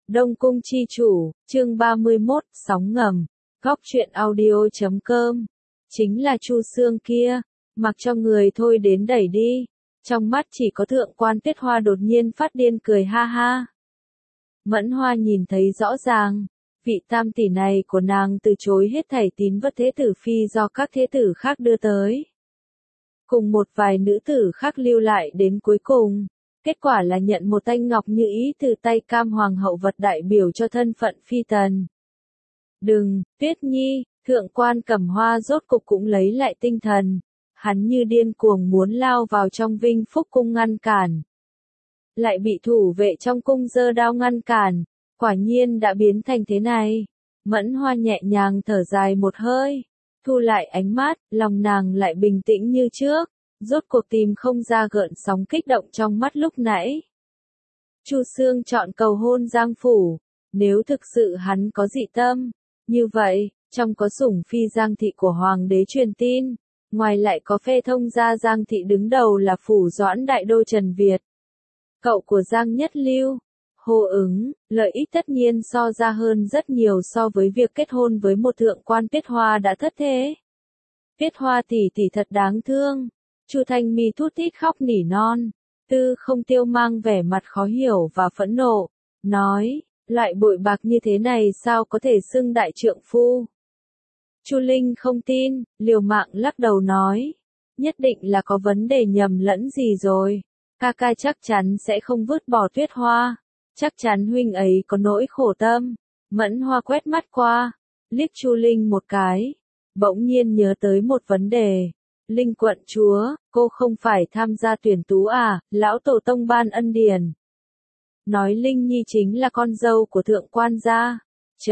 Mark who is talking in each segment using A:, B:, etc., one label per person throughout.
A: Đông Cung chi chủ, chương 31, sóng ngầm, góc truyện audio.com. Chính là Chu Xương kia, mặc cho người thôi đến đẩy đi. Trong mắt chỉ có Thượng quan Tuyết Hoa đột nhiên phát điên cười ha ha. Mẫn Hoa nhìn thấy rõ ràng, vị tam tỷ này của nàng từ chối hết thảy tín vật thế tử phi do các thế tử khác đưa tới. Cùng một vài nữ tử khác lưu lại đến cuối cùng. Kết quả là nhận một thanh ngọc như ý từ tay Cam Hoàng hậu vật đại biểu cho thân phận phi tần. Đừng, Tuyết Nhi, Thượng quan Cẩm Hoa rốt cục cũng lấy lại tinh thần. Hắn như điên cuồng muốn lao vào trong Vinh Phúc cung ngăn cản. Lại bị thủ vệ trong cung giơ đao ngăn cản, quả nhiên đã biến thành thế này. Mẫn Hoa nhẹ nhàng thở dài một hơi, thu lại ánh mắt, lòng nàng lại bình tĩnh như trước. Rốt cuộc tìm không ra gợn sóng kích động trong mắt lúc nãy. Chu Xương chọn cầu hôn Giang Phủ, nếu thực sự hắn có dị tâm, như vậy, trong có sủng phi Giang Thị của Hoàng đế truyền tin, ngoài lại có phê thông gia Giang Thị đứng đầu là Phủ Doãn Đại Đô Trần Việt. Cậu của Giang Nhất Lưu, hô ứng, lợi ích tất nhiên so ra hơn rất nhiều so với việc kết hôn với một thượng quan Tuyết Hoa đã thất thế. Tuyết Hoa tỷ tỷ thật đáng thương. Chu Thanh Mi thút thít khóc nỉ non, Tư Không Tiêu mang vẻ mặt khó hiểu và phẫn nộ, nói, loại bội bạc như thế này sao có thể xưng đại trượng phu. Chu Linh không tin, liều mạng lắc đầu nói, nhất định là có vấn đề nhầm lẫn gì rồi, ca ca chắc chắn sẽ không vứt bỏ Tuyết Hoa, chắc chắn huynh ấy có nỗi khổ tâm. Mẫn Hoa quét mắt qua, liếc Chu Linh một cái, bỗng nhiên nhớ tới một vấn đề. Linh quận chúa, cô không phải tham gia tuyển tú à, lão tổ tông ban ân điển. Nói Linh Nhi chính là con dâu của thượng quan gia.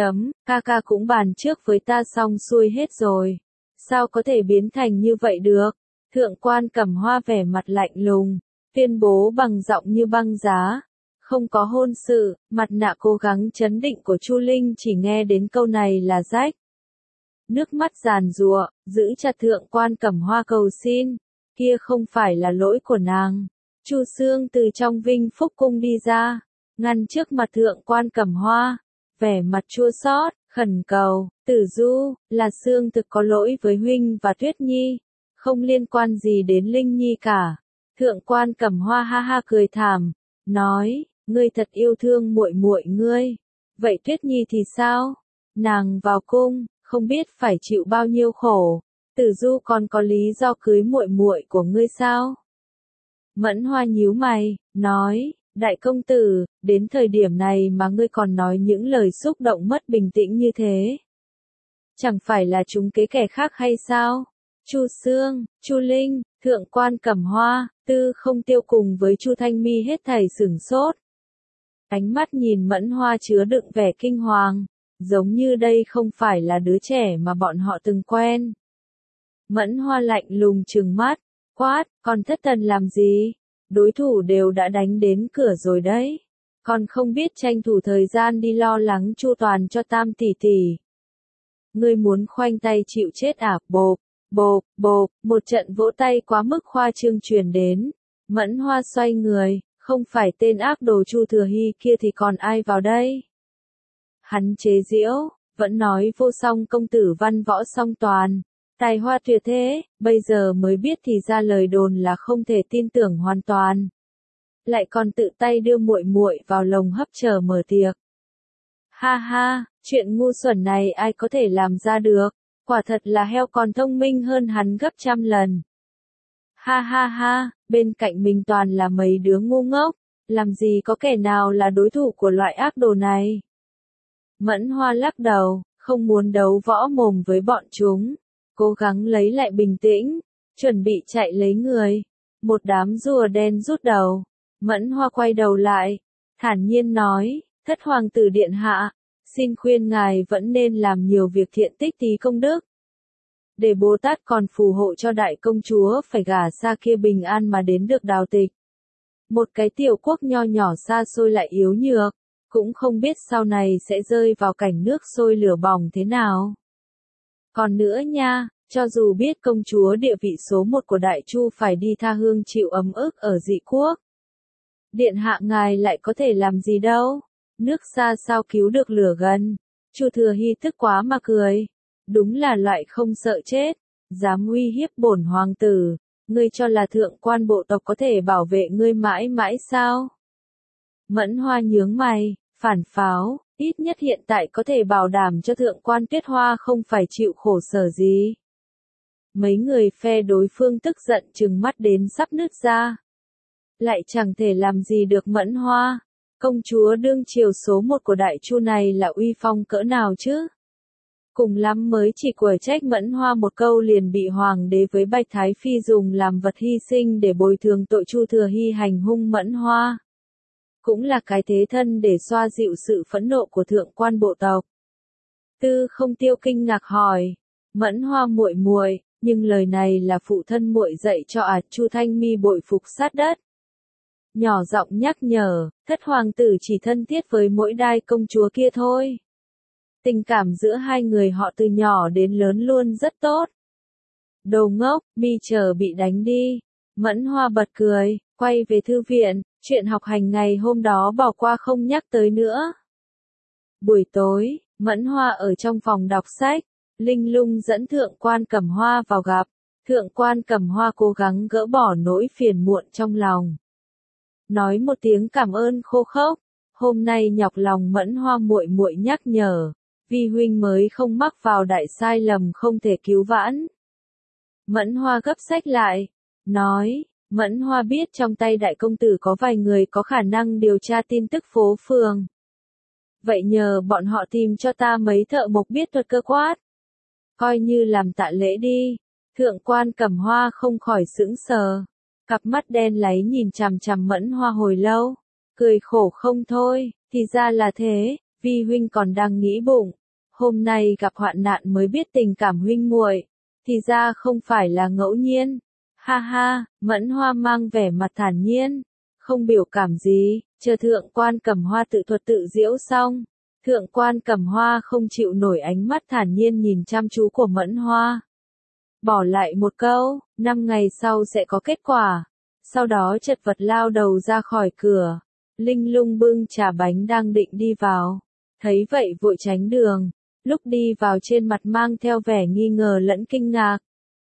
A: Ca ca cũng bàn trước với ta xong xuôi hết rồi. Sao có thể biến thành như vậy được? Thượng quan Cẩm Hoa vẻ mặt lạnh lùng, tuyên bố bằng giọng như băng giá. Không có hôn sự, mặt nạ cố gắng trấn định của Chu Linh chỉ nghe đến câu này là rách. Nước mắt giàn giụa, giữ chặt Thượng quan Cẩm Hoa cầu xin, kia không phải là lỗi của nàng. Chu Xương từ trong Vinh Phúc cung đi ra, ngăn trước mặt Thượng quan Cẩm Hoa, vẻ mặt chua xót, khẩn cầu, Tử Du, là Xương thực có lỗi với huynh và Tuyết Nhi, không liên quan gì đến Linh Nhi cả. Thượng quan Cẩm Hoa ha ha cười thảm, nói, ngươi thật yêu thương muội muội ngươi, vậy Tuyết Nhi thì sao? Nàng vào cung, không biết phải chịu bao nhiêu khổ, Tử Du còn có lý do cưới muội muội của ngươi sao? Mẫn Hoa nhíu mày, nói, đại công tử, đến thời điểm này mà ngươi còn nói những lời xúc động mất bình tĩnh như thế. Chẳng phải là chúng kế kẻ khác hay sao? Chu Xương, Chu Linh, Thượng quan Cẩm Hoa, Tư Không Tiêu cùng với Chu Thanh Mi hết thảy sửng sốt. Ánh mắt nhìn Mẫn Hoa chứa đựng vẻ kinh hoàng. Giống như đây không phải là đứa trẻ mà bọn họ từng quen. Mẫn Hoa lạnh lùng trừng mắt, quát, còn thất thần làm gì? Đối thủ đều đã đánh đến cửa rồi đấy. Còn không biết tranh thủ thời gian đi lo lắng chu toàn cho tam tỷ tỷ. Ngươi muốn khoanh tay chịu chết à? Bộp, bộp, bộp, một trận vỗ tay quá mức khoa trương truyền đến. Mẫn Hoa xoay người, không phải tên ác đồ Chu Thừa Hy kia thì còn ai vào đây? Hắn chế giễu, vẫn nói vô song công tử văn võ song toàn, tài hoa tuyệt thế, bây giờ mới biết thì ra lời đồn là không thể tin tưởng hoàn toàn. Lại còn tự tay đưa muội muội vào lồng hấp chờ mở tiệc. Ha ha, chuyện ngu xuẩn này ai có thể làm ra được, quả thật là heo còn thông minh hơn hắn gấp trăm lần. Ha ha ha, bên cạnh mình toàn là mấy đứa ngu ngốc, làm gì có kẻ nào là đối thủ của loại ác đồ này. Mẫn Hoa lắc đầu, không muốn đấu võ mồm với bọn chúng, cố gắng lấy lại bình tĩnh, chuẩn bị chạy lấy người. Một đám rùa đen rút đầu, Mẫn Hoa quay đầu lại, thản nhiên nói, thất hoàng tử điện hạ, xin khuyên ngài vẫn nên làm nhiều việc thiện tích tí công đức. Để Bồ Tát còn phù hộ cho đại công chúa phải gả xa kia bình an mà đến được đào tịch. Một cái tiểu quốc nho nhỏ xa xôi lại yếu nhược. Cũng không biết sau này sẽ rơi vào cảnh nước sôi lửa bỏng thế nào. Còn nữa nha, cho dù biết công chúa địa vị số 1 của Đại Chu phải đi tha hương chịu ấm ức ở dị quốc. Điện hạ ngài lại có thể làm gì đâu, Nước xa sao cứu được lửa gần. Chu Thừa Hy tức quá mà cười. Đúng là loại không sợ chết, dám uy hiếp bổn hoàng tử. Ngươi cho là thượng quan bộ tộc có thể bảo vệ ngươi mãi mãi sao? Mẫn Hoa nhướng mày, phản pháo, ít nhất hiện tại có thể bảo đảm cho thượng quan Tuyết Hoa không phải chịu khổ sở gì. Mấy người phe đối phương tức giận trừng mắt đến sắp nứt ra. Lại chẳng thể làm gì được Mẫn Hoa. Công chúa đương triều số 1 của Đại Chu này là uy phong cỡ nào chứ? Cùng lắm mới chỉ quở trách Mẫn Hoa một câu liền bị hoàng đế với Bạch Thái Phi dùng làm vật hy sinh để bồi thường tội Chu Thừa Hy hành hung Mẫn Hoa. Cũng là cái thế thân để xoa dịu sự phẫn nộ của thượng quan bộ tộc. Tư Không Tiêu kinh ngạc hỏi, Mẫn Hoa muội muội, nhưng lời này là phụ thân muội dạy cho Chu Thanh Mi bội phục sát đất. Nhỏ giọng nhắc nhở, thất hoàng tử chỉ thân thiết với mỗi đai công chúa kia thôi. Tình cảm giữa hai người họ từ nhỏ đến lớn luôn rất tốt. Đồ ngốc, mi chờ bị đánh đi. Mẫn Hoa bật cười, quay về thư viện, chuyện học hành ngày hôm đó bỏ qua không nhắc tới nữa. Buổi tối, Mẫn Hoa ở trong phòng đọc sách, Linh Lung dẫn Thượng quan Cẩm Hoa vào gặp. Thượng quan Cẩm Hoa cố gắng gỡ bỏ nỗi phiền muộn trong lòng. Nói một tiếng cảm ơn khô khốc, hôm nay nhọc lòng Mẫn Hoa muội muội nhắc nhở, vi huynh mới không mắc vào đại sai lầm không thể cứu vãn. Mẫn Hoa gấp sách lại, nói, Mẫn Hoa biết trong tay đại công tử có vài người có khả năng điều tra tin tức phố phường. Vậy nhờ bọn họ tìm cho ta mấy thợ mộc biết thuật cơ quát. Coi như làm tạ lễ đi. Thượng quan Cẩm Hoa không khỏi sững sờ. Cặp mắt đen láy nhìn chằm chằm Mẫn Hoa hồi lâu. Cười khổ không thôi, thì ra là thế, vi huynh còn đang nghĩ bụng. Hôm nay gặp hoạn nạn mới biết tình cảm huynh muội, thì ra không phải là ngẫu nhiên. Ha ha, Mẫn Hoa mang vẻ mặt thản nhiên, không biểu cảm gì, chờ thượng quan Cẩm Hoa tự thuật tự diễu xong. Thượng quan Cẩm Hoa không chịu nổi ánh mắt thản nhiên nhìn chăm chú của Mẫn Hoa. Bỏ lại một câu, 5 ngày sau sẽ có kết quả. Sau đó chật vật lao đầu ra khỏi cửa. Linh Lung bưng trà bánh đang định đi vào. Thấy vậy vội tránh đường. Lúc đi vào trên mặt mang theo vẻ nghi ngờ lẫn kinh ngạc.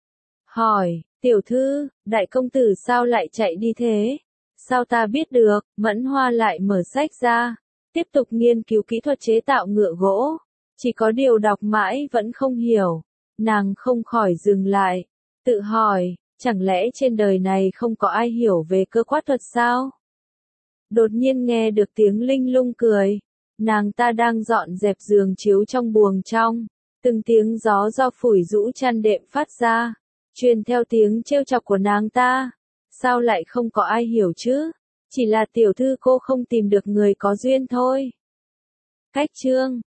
A: Hỏi, tiểu thư, đại công tử sao lại chạy đi thế? Sao ta biết được? Mẫn Hoa lại mở sách ra. Tiếp tục nghiên cứu kỹ thuật chế tạo ngựa gỗ. Chỉ có điều đọc mãi vẫn không hiểu. Nàng không khỏi dừng lại. Tự hỏi, chẳng lẽ trên đời này không có ai hiểu về cơ quát thuật sao? Đột nhiên nghe được tiếng Linh Lung cười. Nàng ta đang dọn dẹp giường chiếu trong buồng trong. Từng tiếng gió do phủi rũ chăn đệm phát ra. Truyền theo tiếng trêu chọc của nàng ta. Sao lại không có ai hiểu chứ? Chỉ là tiểu thư cô không tìm được người có duyên thôi. Cách chương